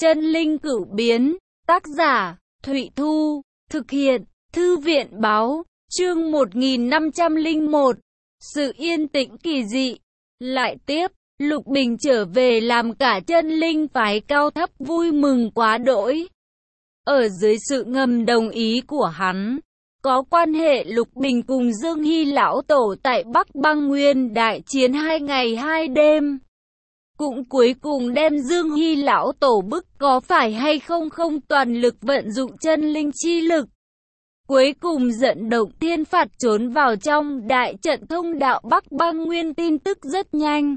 Chân linh cửu biến, tác giả, Thụy Thu, thực hiện, Thư viện báo, chương 1501, sự yên tĩnh kỳ dị. Lại tiếp, Lục Bình trở về làm cả chân linh phái cao thấp vui mừng quá đỗi. Ở dưới sự ngầm đồng ý của hắn, có quan hệ Lục Bình cùng Dương Hy lão tổ tại Bắc Băng Nguyên đại chiến 2 ngày 2 đêm. Cũng cuối cùng đem Dương Hy lão tổ bức có phải hay không toàn lực vận dụng chân linh chi lực. Cuối cùng giận động thiên phạt trốn vào trong đại trận thông đạo Bắc Băng Nguyên, tin tức rất nhanh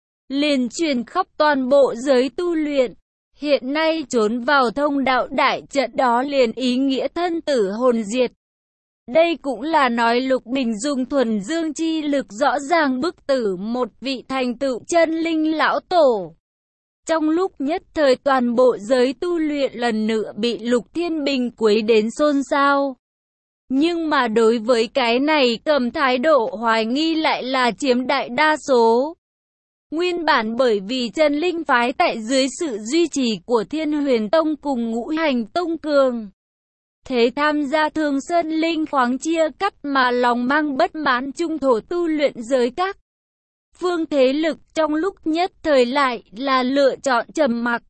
liền truyền khắp toàn bộ giới tu luyện. Hiện nay trốn vào thông đạo đại trận đó liền ý nghĩa thân tử hồn diệt. Đây cũng là nói Lục Bình dùng thuần dương chi lực rõ ràng bức tử một vị thành tựu chân linh lão tổ. Trong lúc nhất thời toàn bộ giới tu luyện lần nữa bị Lục Thiên Bình quấy đến xôn xao. Nhưng mà đối với cái này cầm thái độ hoài nghi lại là chiếm đại đa số. Nguyên bản bởi vì chân linh phái tại dưới sự duy trì của Thiên Huyền Tông cùng Ngũ Hành Tông cường thế tham gia Thường Sơn linh khoáng chia cắt mà lòng mang bất mãn trung thổ tu luyện giới các phương thế lực trong lúc nhất thời lại là lựa chọn trầm mặc.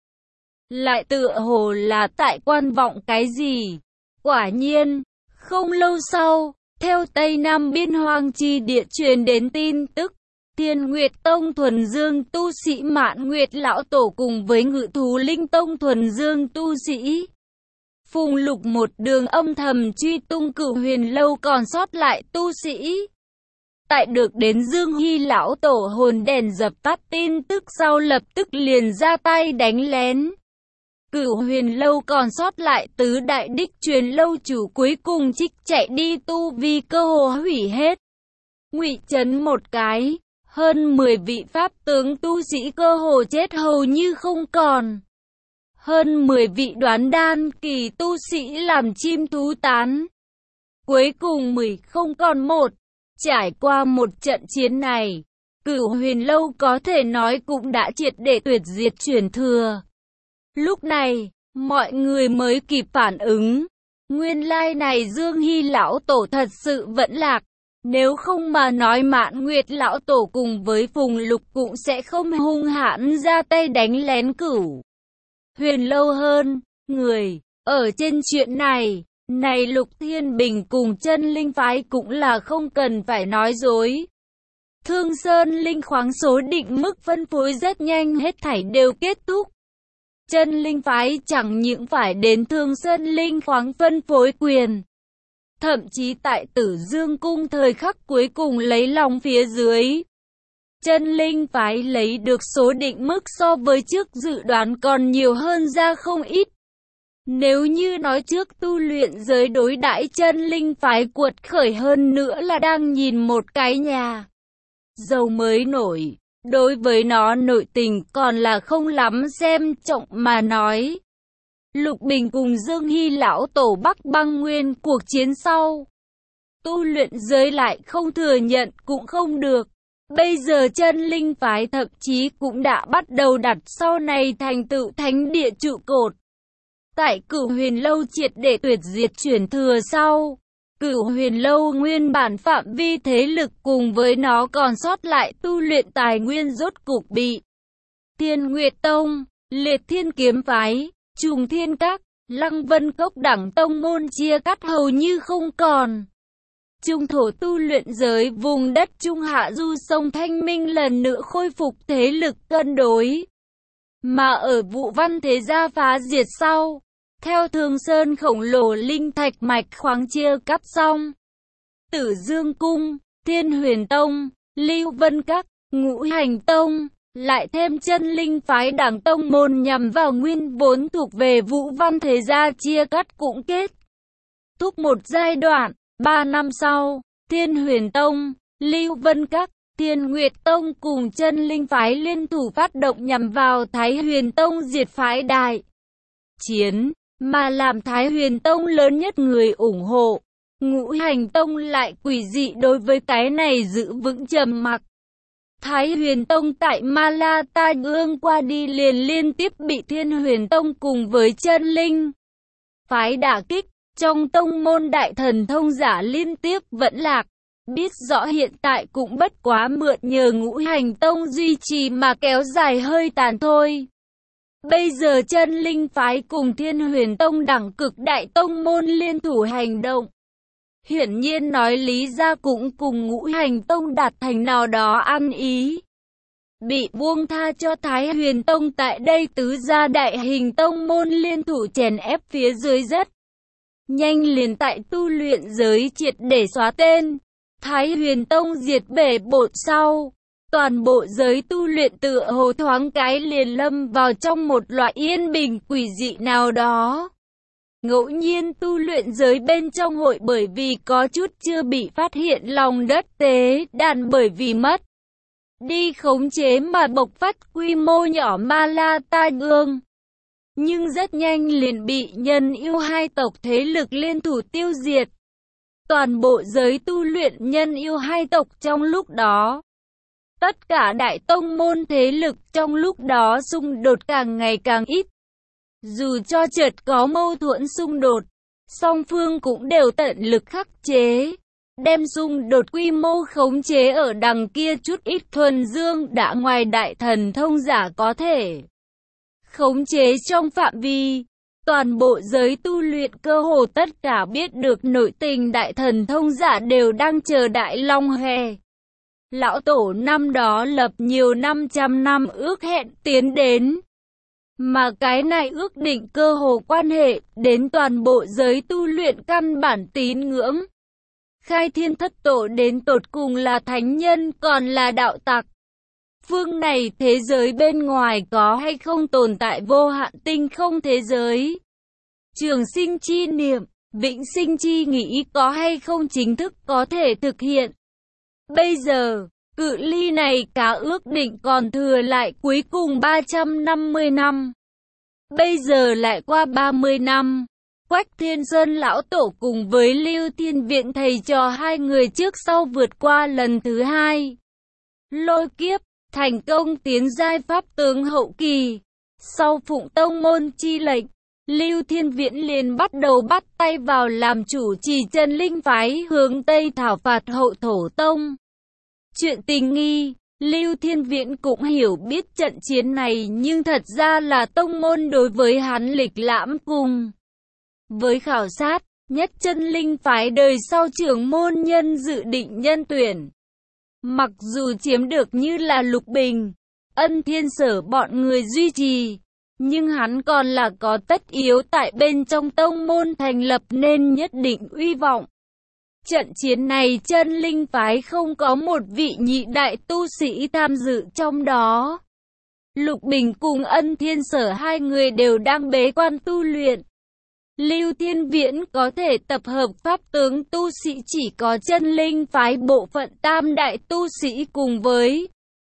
Lại tựa hồ là tại quan vọng cái gì. Quả nhiên, không lâu sau, theo Tây Nam biên hoang chi địa truyền đến tin tức, Thiên Nguyệt Tông thuần dương tu sĩ Mạn Nguyệt lão tổ cùng với Ngự Thú Linh Tông thuần dương tu sĩ Phùng Lục một đường âm thầm truy tung Cửu Huyền Lâu còn sót lại tu sĩ. Tại được đến Dương Hy lão tổ hồn đèn dập tắt tin tức sau lập tức liền ra tay đánh lén. Cửu Huyền Lâu còn sót lại tứ đại đích truyền lâu chủ cuối cùng trích chạy đi tu vi cơ hồ hủy hết. Ngụy trấn một cái, hơn 10 vị pháp tướng tu sĩ cơ hồ chết hầu như không còn. Hơn 10 vị đoán đan kỳ tu sĩ làm chim thú tán. Cuối cùng 10 không còn một. Trải qua một trận chiến này, Cửu Huyền Lâu có thể nói cũng đã triệt để tuyệt diệt truyền thừa. Lúc này, mọi người mới kịp phản ứng. Nguyên lai này Dương Hy lão tổ thật sự vẫn lạc. Nếu không mà nói Mạn Nguyệt lão tổ cùng với Phùng Lục cũng sẽ không hung hãn ra tay đánh lén Cửu Huyền Lâu hơn. Người, ở trên chuyện này, Lục Thiên Bình cùng chân linh phái cũng là không cần phải nói dối. Thương Sơn linh khoáng số định mức phân phối rất nhanh hết thảy đều kết thúc. Chân linh phái chẳng những phải đến Thương Sơn linh khoáng phân phối quyền. Thậm chí tại Tử Dương Cung thời khắc cuối cùng lấy lòng phía dưới. Chân linh phái lấy được số định mức so với trước dự đoán còn nhiều hơn ra không ít. Nếu như nói trước tu luyện giới đối đãi chân linh phái cuột khởi hơn nữa là đang nhìn một cái nhà dầu mới nổi. Đối với nó nội tình còn là không lắm xem trọng mà nói. Lục Bình cùng Dương Hy lão tổ Bắc Băng Nguyên cuộc chiến sau. Tu luyện giới lại không thừa nhận cũng không được. Bây giờ chân linh phái thậm chí cũng đã bắt đầu đặt sau này thành tựu thánh địa trụ cột. Tại Cửu Huyền Lâu triệt để tuyệt diệt truyền thừa sau, Cửu Huyền Lâu nguyên bản phạm vi thế lực cùng với nó còn sót lại tu luyện tài nguyên rốt cục bị Thiên Nguyệt Tông, Liệt Thiên Kiếm Phái, Trùng Thiên Các, Lăng Vân Cốc đẳng tông môn chia cắt hầu như không còn. Trung thổ tu luyện giới vùng đất Trung Hạ Du sông Thanh Minh lần nữa khôi phục thế lực cân đối. Mà ở Vũ Văn thế gia phá diệt sau, theo Thường Sơn khổng lồ linh thạch mạch khoáng chia cắt xong, Tử Dương Cung, Thiên Huyền Tông, Lưu Vân Các, Ngũ Hành Tông, lại thêm chân linh phái đảng tông môn nhằm vào nguyên vốn thuộc về Vũ Văn thế gia chia cắt cũng kết thúc một giai đoạn. 3 năm sau, Thiên Huyền Tông, Lưu Vân Các, Thiên Nguyệt Tông cùng chân linh phái liên thủ phát động nhằm vào Thái Huyền Tông diệt phái đại chiến, mà làm Thái Huyền Tông lớn nhất người ủng hộ. Ngũ Hành Tông lại quỷ dị đối với cái này giữ vững trầm mặc. Thái Huyền Tông tại Ma La Tai Ương qua đi liền liên tiếp bị Thiên Huyền Tông cùng với Chân Linh phái đả kích, trong tông môn đại thần thông giả liên tiếp vẫn lạc. Biết rõ hiện tại cũng bất quá mượn nhờ Ngũ Hành Tông duy trì mà kéo dài hơi tàn thôi. Bây giờ Chân Linh phái cùng Thiên Huyền Tông đẳng cực đại tông môn liên thủ hành động. Hiển nhiên nói lý ra cũng cùng Ngũ Hành Tông đạt thành nào đó ăn ý. Bị buông tha cho Thái Huyền Tông tại đây tứ gia đại hình tông môn liên thủ chèn ép phía dưới rất nhanh liền tại tu luyện giới triệt để xóa tên. Thái Huyền Tông diệt bể bột sau, toàn bộ giới tu luyện tựa hồ thoáng cái liền lâm vào trong một loại yên bình quỷ dị nào đó. Ngẫu nhiên tu luyện giới bên trong hội bởi vì có chút chưa bị phát hiện lòng đất tế đàn bởi vì mất đi khống chế mà bộc phát quy mô nhỏ Ma La Tai Ương. Nhưng rất nhanh liền bị Nhân Yêu hai tộc thế lực liên thủ tiêu diệt. Toàn bộ giới tu luyện Nhân Yêu hai tộc trong lúc đó. Tất cả đại tông môn thế lực trong lúc đó xung đột càng ngày càng ít. Dù cho chợt có mâu thuẫn xung đột, song phương cũng đều tận lực khắc chế. Đem xung đột quy mô khống chế ở đằng kia chút ít thuần dương đã ngoài đại thần thông giả có thể khống chế trong phạm vi. Toàn bộ giới tu luyện cơ hồ tất cả biết được nội tình đại thần thông giả đều đang chờ Đại Long Hè. Lão Tổ năm đó lập nhiều 500 năm ước hẹn tiến đến. Mà cái này ước định cơ hồ quan hệ đến toàn bộ giới tu luyện căn bản tín ngưỡng. Khai Thiên Thất Tổ đến tột cùng là thánh nhân còn là đạo tặc. Phương này thế giới bên ngoài có hay không tồn tại vô hạn tinh không thế giới. Trường sinh chi niệm, vĩnh sinh chi nghĩ có hay không chính thức có thể thực hiện. Bây giờ, cự ly này cá ước định còn thừa lại cuối cùng 350 năm. Bây giờ lại qua 30 năm. Quách Thiên Sơn lão tổ cùng với Lưu Thiên Viện thầy trò hai người trước sau vượt qua lần thứ hai. Lôi kiếp, thành công tiến giai pháp tướng hậu kỳ. Sau phụng tông môn chi lệnh, Lưu Thiên Viễn liền bắt đầu bắt tay vào làm chủ trì Chân Linh phái hướng Tây thảo phạt Hậu Thổ Tông. Chuyện tình nghi, Lưu Thiên Viễn cũng hiểu biết trận chiến này nhưng thật ra là tông môn đối với hắn lịch lãm cùng. Với khảo sát, nhất Chân Linh phái đời sau trưởng môn nhân dự định nhân tuyển. Mặc dù chiếm được như là Lục Bình, Ân Thiên Sở bọn người duy trì, nhưng hắn còn là có tất yếu tại bên trong tông môn thành lập nên nhất định uy vọng. Trận chiến này Chân Linh phái không có một vị nhị đại tu sĩ tham dự trong đó. Lục Bình cùng Ân Thiên Sở hai người đều đang bế quan tu luyện. Lưu Thiên Viễn có thể tập hợp pháp tướng tu sĩ chỉ có Chân Linh phái bộ phận tam đại tu sĩ cùng với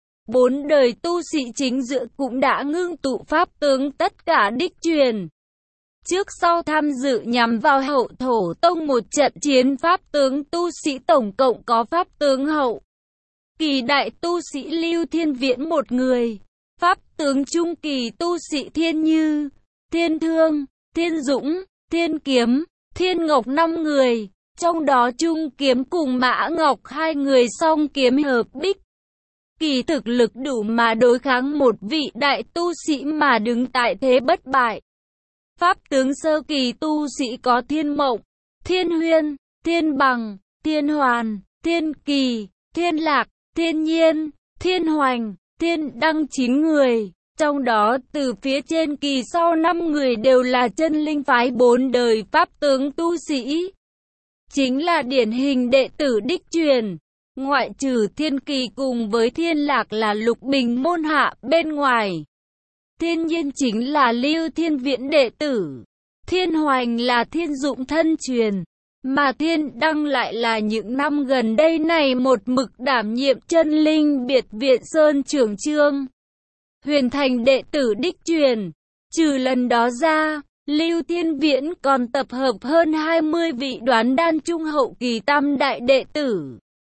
4 đời tu sĩ chính giữa cũng đã ngưng tụ pháp tướng tất cả đích truyền. Trước sau tham dự nhằm vào Hậu Thổ Tông một trận chiến pháp tướng tu sĩ tổng cộng có pháp tướng hậu kỳ đại tu sĩ Lưu Thiên Viễn một người, pháp tướng trung kỳ tu sĩ Thiên Như, Thiên Thương, Thiên Dũng, Thiên Kiếm, Thiên Ngọc 5 người, trong đó Trung Kiếm cùng Mã Ngọc hai người song kiếm hợp bích. Kỳ thực lực đủ mà đối kháng một vị đại tu sĩ mà đứng tại thế bất bại. Pháp tướng sơ kỳ tu sĩ có Thiên Mộng, Thiên Huyên, Thiên Bằng, Thiên Hoàn, Thiên Kỳ, Thiên Lạc, Thiên Nhiên, Thiên Hoành, Thiên Đăng 9 người. Trong đó từ phía trên kỳ sau 5 người đều là Chân Linh phái 4 đời pháp tướng tu sĩ. Chính là điển hình đệ tử đích truyền. Ngoại trừ Thiên Kỳ cùng với Thiên Lạc là Lục Bình môn hạ bên ngoài. Thiên Nhiên chính là Lưu Thiên Viễn đệ tử. Thiên Hoành là Thiên Dụng thân truyền. Mà Thiên Đăng lại là những năm gần đây này một mực đảm nhiệm Chân Linh biệt viện Sơn trưởng chương. Huyền thành đệ tử đích truyền. Trừ lần đó ra, Lưu Thiên Viễn còn tập hợp hơn 20 vị đoán đan trung hậu kỳ tam đại đệ tử.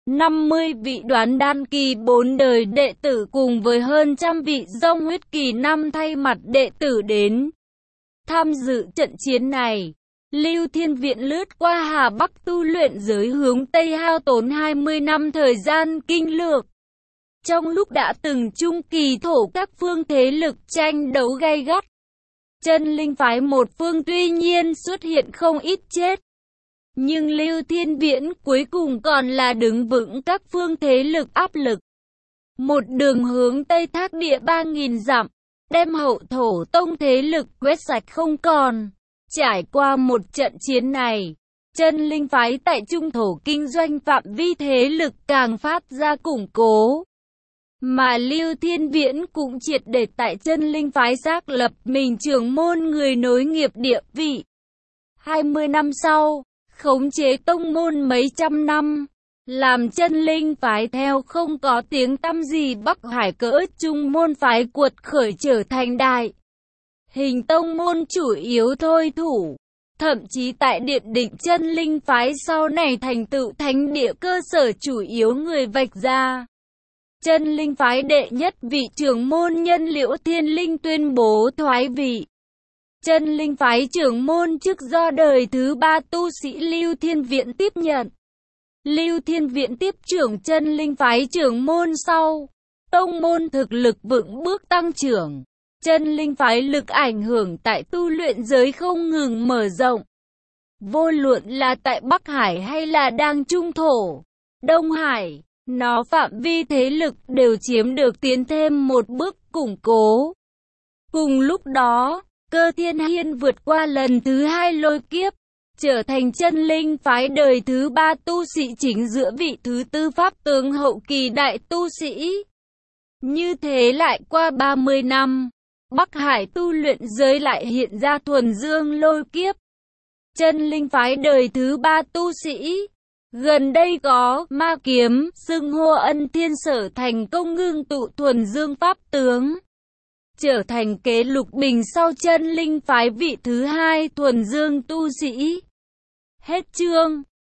50 vị Đoán Đan kỳ 4 đời đệ tử cùng với hơn trăm vị Dông Huyết kỳ 5 thay mặt đệ tử đến tham dự trận chiến này. Lưu Thiên Viễn lướt qua Hà Bắc tu luyện giới hướng Tây hao tốn 20 năm thời gian kinh lược. Trong lúc đã từng trung kỳ thổ các phương thế lực tranh đấu gay gắt, Chân Linh phái một phương tuy nhiên xuất hiện không ít chết. Nhưng Lưu Thiên Viễn cuối cùng còn là đứng vững các phương thế lực áp lực. Một đường hướng Tây Thác địa 3.000 dặm, đem hậu thổ tông thế lực quét sạch không còn. Trải qua một trận chiến này, Chân Linh phái tại Trung thổ kinh doanh phạm vi thế lực càng phát ra củng cố. Mà Lưu Thiên Viễn cũng triệt để tại Chân Linh phái xác lập mình trưởng môn người nối nghiệp địa vị. 20 năm sau, khống chế tông môn mấy trăm năm, làm Chân Linh phái theo không có tiếng tăm gì Bắc Hải cỡ trung môn phái cuột khởi trở thành đại hình tông môn chủ yếu thôi thủ. Thậm chí tại Điện Định Chân Linh phái sau này thành tựu thánh địa cơ sở chủ yếu người vạch ra. Chân Linh phái đệ nhất vị trưởng môn nhân Liễu Thiên Linh tuyên bố thoái vị. Chân Linh phái trưởng môn chức do đời thứ 3 tu sĩ Lưu Thiên Viễn tiếp nhận. Lưu Thiên Viễn tiếp trưởng Chân Linh phái trưởng môn sau, tông môn thực lực vững bước tăng trưởng. Chân Linh phái lực ảnh hưởng tại tu luyện giới không ngừng mở rộng. Vô luận là tại Bắc Hải hay là đang Trung thổ, Đông Hải, nó phạm vi thế lực đều chiếm được tiến thêm một bước củng cố. Cùng lúc đó, Cơ Thiên Hiên vượt qua lần thứ 2 lôi kiếp, trở thành Chân Linh phái đời thứ 3 tu sĩ chính giữa vị thứ 4 pháp tướng hậu kỳ đại tu sĩ. Như thế lại qua 30 năm, Bắc Hải tu luyện giới lại hiện ra thuần dương lôi kiếp. Chân Linh phái đời thứ 3 tu sĩ, gần đây có ma kiếm, xưng hô Ân Thiên Sở thành công ngưng tụ thuần dương pháp tướng, trở thành kế Lục Bình sau Chân Linh phái vị thứ 2 thuần dương tu sĩ. Hết chương.